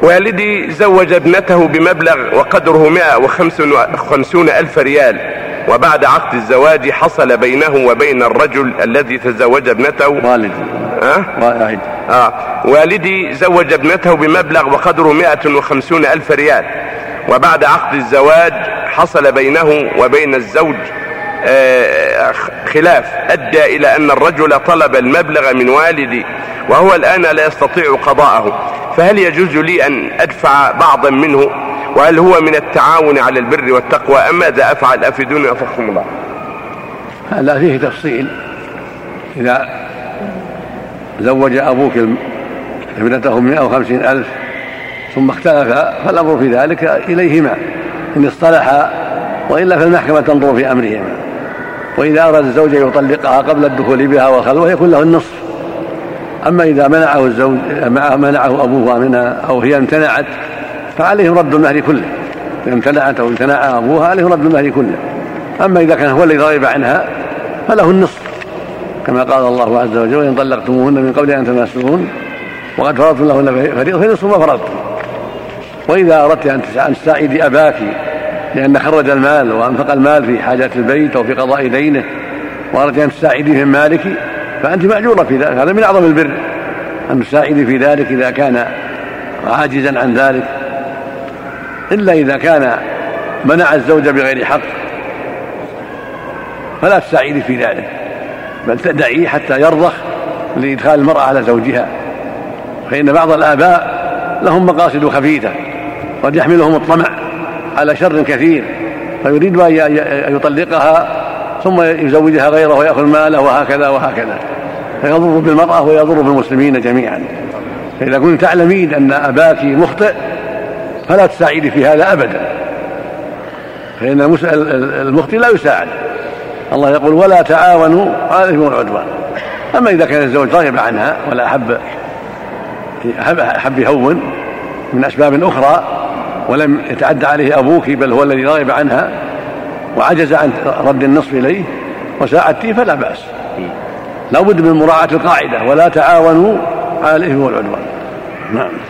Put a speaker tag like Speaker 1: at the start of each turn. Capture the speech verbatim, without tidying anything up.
Speaker 1: والدي زوج ابنته بمبلغ وقدره مئة وخمسون ألف ريال، وبعد عقد الزواج حصل بينه وبين الرجل الذي تزوج ابنته
Speaker 2: والدي
Speaker 1: أه؟ آه. والدي زوج ابنته بمبلغ وقدره مئة وخمسون ألف ريال، وبعد عقد الزواج حصل بينه وبين الزوج آه خلاف أدى إلى أن الرجل طلب المبلغ من والدي وهو الآن لا يستطيع قضاءه، فهل يجوز لي أن أدفع بعضا منه؟ وهل هو من التعاون على البر والتقوى أم ماذا أفعل؟ أفيدوني أفقكم الله.
Speaker 2: هذا فيه تفصيل. إذا زوج أبوك ابنته مئة وخمسين ألف ثم اختلف فالأمر في ذلك إليهما إن اصطلحا، وإلا فالمحكمة تنظر في أمرهما. وإذا أراد الزوج يطلقها قبل الدخول بها والخلوة يكون له النصف. أما إذا منعه الزوج منعه أبوها منها أو هي امتنعت فعليهم رد المهر كله. إذا امتنعت أو امتنع أبوها عليهم رد المهر كله. أما إذا كان هو الذي رغب عنها فله النصف، كما قال الله عز وجل: وإن طلقتموهن من قبل أن تمسوهن وقد فرضتم لهن فريضة فنصف ما فرضتم. وإذا أردت أن تساعدي أباك لأن خرج المال وأنفق المال في حاجات البيت أو في قضاء دينه وأردت أن تساعديه من مالك فأنت مأجورة في ذلك. هذا من أعظم البر أن تساعدي في ذلك إذا كان عاجزا عن ذلك، إلا إذا كان منع الزوج بغير حق فلا تساعدي في ذلك، بل تدعيه حتى يرضخ لإدخال المرأة على زوجها. فإن بعض الآباء لهم مقاصد خفيفة قد يحملهم الطمع على شر كثير، فيريد أن يطلقها ثم يزوجها غيره ويأخذ ماله وهكذا وهكذا، فيضر بالمرأة ويضر بالمسلمين جميعا. فإذا كنت تعلمين أن أباك مخطئ فلا تساعدي في هذا أبدا، فإن المخطئ لا يساعد. الله يقول: ولا تعاونوا على الإثم والعدوان. أما إذا كان الزوج راغب عنها ولا أحب أحب يهون من أسباب أخرى ولم يتعدى عليه أبوك بل هو الذي راغب عنها وعجز عن رد النصف إليه وساعدته فلا بأس. لا بد من مراعاة القاعدة: ولا تعاونوا على الإثم والعدوان. نعم.